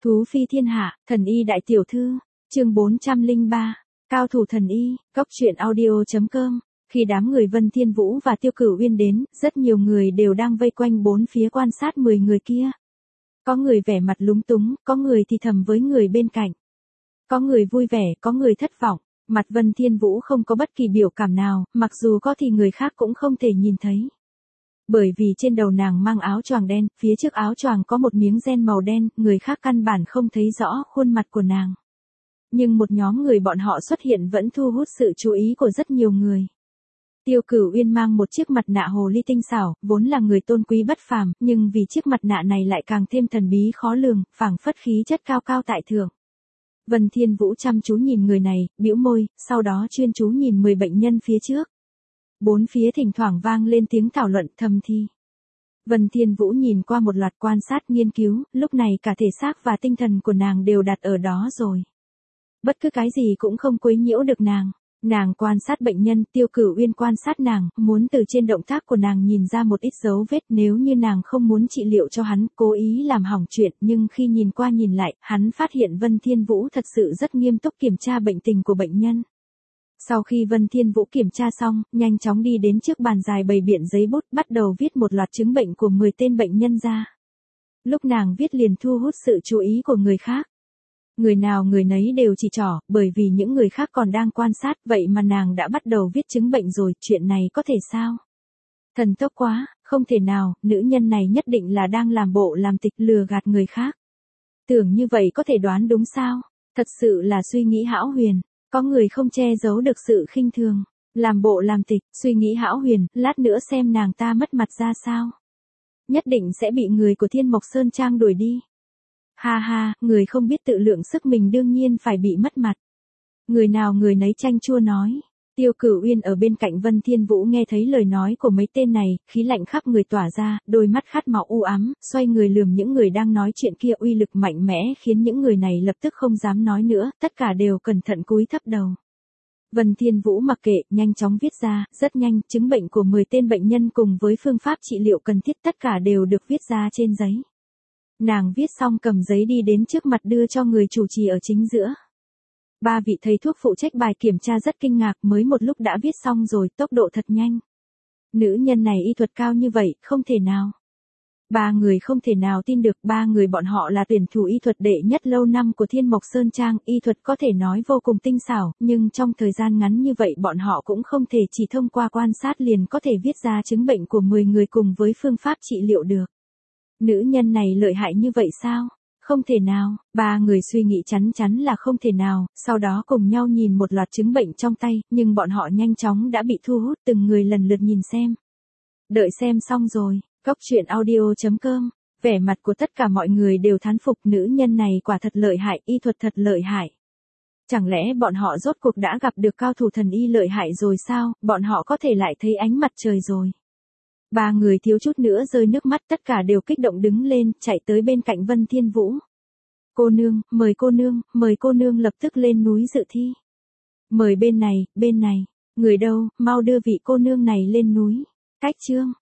Thú phi thiên hạ, thần y đại tiểu thư, chương 403, cao thủ thần y, cốc truyện audio.com. Khi đám người Vân Thiên Vũ và Tiêu Cửu Uyên đến, rất nhiều người đều đang vây quanh bốn phía quan sát 10 người kia. Có người vẻ mặt lúng túng, có người thì thầm với người bên cạnh. Có người vui vẻ, có người thất vọng. Mặt Vân Thiên Vũ không có bất kỳ biểu cảm nào, mặc dù có thì người khác cũng không thể nhìn thấy. Bởi vì trên đầu nàng mang áo choàng đen, phía trước áo choàng có một miếng ren màu đen, người khác căn bản không thấy rõ khuôn mặt của nàng. Nhưng một nhóm người bọn họ xuất hiện vẫn thu hút sự chú ý của rất nhiều người. Tiêu Cửu Uyên mang một chiếc mặt nạ hồ ly tinh xảo, vốn là người tôn quý bất phàm, nhưng vì chiếc mặt nạ này lại càng thêm thần bí khó lường, phảng phất khí chất cao cao tại thượng. Vân Thiên Vũ chăm chú nhìn người này, bĩu môi, sau đó chuyên chú nhìn 10 bệnh nhân phía trước. Bốn phía thỉnh thoảng vang lên tiếng thảo luận thầm thì. Vân Thiên Vũ nhìn qua một loạt quan sát nghiên cứu, lúc này cả thể xác và tinh thần của nàng đều đặt ở đó rồi. Bất cứ cái gì cũng không quấy nhiễu được nàng. Nàng quan sát bệnh nhân, Tiêu Cửu Uyên quan sát nàng, muốn từ trên động tác của nàng nhìn ra một ít dấu vết nếu như nàng không muốn trị liệu cho hắn, cố ý làm hỏng chuyện, nhưng khi nhìn qua nhìn lại, hắn phát hiện Vân Thiên Vũ thật sự rất nghiêm túc kiểm tra bệnh tình của bệnh nhân. Sau khi Vân Thiên Vũ kiểm tra xong, nhanh chóng đi đến trước bàn dài bày biện giấy bút, bắt đầu viết một loạt chứng bệnh của 10 tên bệnh nhân ra. Lúc nàng viết liền thu hút sự chú ý của người khác. Người nào người nấy đều chỉ trỏ, bởi vì những người khác còn đang quan sát, vậy mà nàng đã bắt đầu viết chứng bệnh rồi, chuyện này có thể sao? Thần tốc quá, không thể nào, nữ nhân này nhất định là đang làm bộ làm tịch lừa gạt người khác. Tưởng như vậy có thể đoán đúng sao? Thật sự là suy nghĩ hão huyền, có người không che giấu được sự khinh thường. Làm bộ làm tịch, suy nghĩ hão huyền, lát nữa xem nàng ta mất mặt ra sao. Nhất định sẽ bị người của Thiên Mộc Sơn Trang đuổi đi. Ha ha, người không biết tự lượng sức mình đương nhiên phải bị mất mặt. Người nào người nấy chanh chua nói. Tiêu Cửu Uyên ở bên cạnh Vân Thiên Vũ nghe thấy lời nói của mấy tên này, khí lạnh khắp người tỏa ra, đôi mắt khát máu u ám, xoay người lườm những người đang nói chuyện kia, uy lực mạnh mẽ khiến những người này lập tức không dám nói nữa, tất cả đều cẩn thận cúi thấp đầu. Vân Thiên Vũ mặc kệ, nhanh chóng viết ra, rất nhanh, chứng bệnh của 10 tên bệnh nhân cùng với phương pháp trị liệu cần thiết tất cả đều được viết ra trên giấy. Nàng viết xong cầm giấy đi đến trước mặt đưa cho người chủ trì ở chính giữa. 3 vị thầy thuốc phụ trách bài kiểm tra rất kinh ngạc, mới một lúc đã viết xong rồi, tốc độ thật nhanh. Nữ nhân này y thuật cao như vậy, không thể nào. 3 người không thể nào tin được, 3 người bọn họ là tuyển thủ y thuật đệ nhất lâu năm của Thiên Mộc Sơn Trang, y thuật có thể nói vô cùng tinh xảo, nhưng trong thời gian ngắn như vậy bọn họ cũng không thể chỉ thông qua quan sát liền có thể viết ra chứng bệnh của 10 người cùng với phương pháp trị liệu được. Nữ nhân này lợi hại như vậy sao? Không thể nào, 3 người suy nghĩ chắn chắn là không thể nào, sau đó cùng nhau nhìn một loạt chứng bệnh trong tay, nhưng bọn họ nhanh chóng đã bị thu hút từng người lần lượt nhìn xem. Đợi xem xong rồi, cốc truyện audio.com, vẻ mặt của tất cả mọi người đều thán phục, nữ nhân này quả thật lợi hại, y thuật thật lợi hại. Chẳng lẽ bọn họ rốt cuộc đã gặp được cao thủ thần y lợi hại rồi sao, bọn họ có thể lại thấy ánh mặt trời rồi. 3 người thiếu chút nữa rơi nước mắt, tất cả đều kích động đứng lên, chạy tới bên cạnh Vân Thiên Vũ. Cô nương, mời cô nương lập tức lên núi dự thi. Mời bên này, người đâu, mau đưa vị cô nương này lên núi. Cách chương.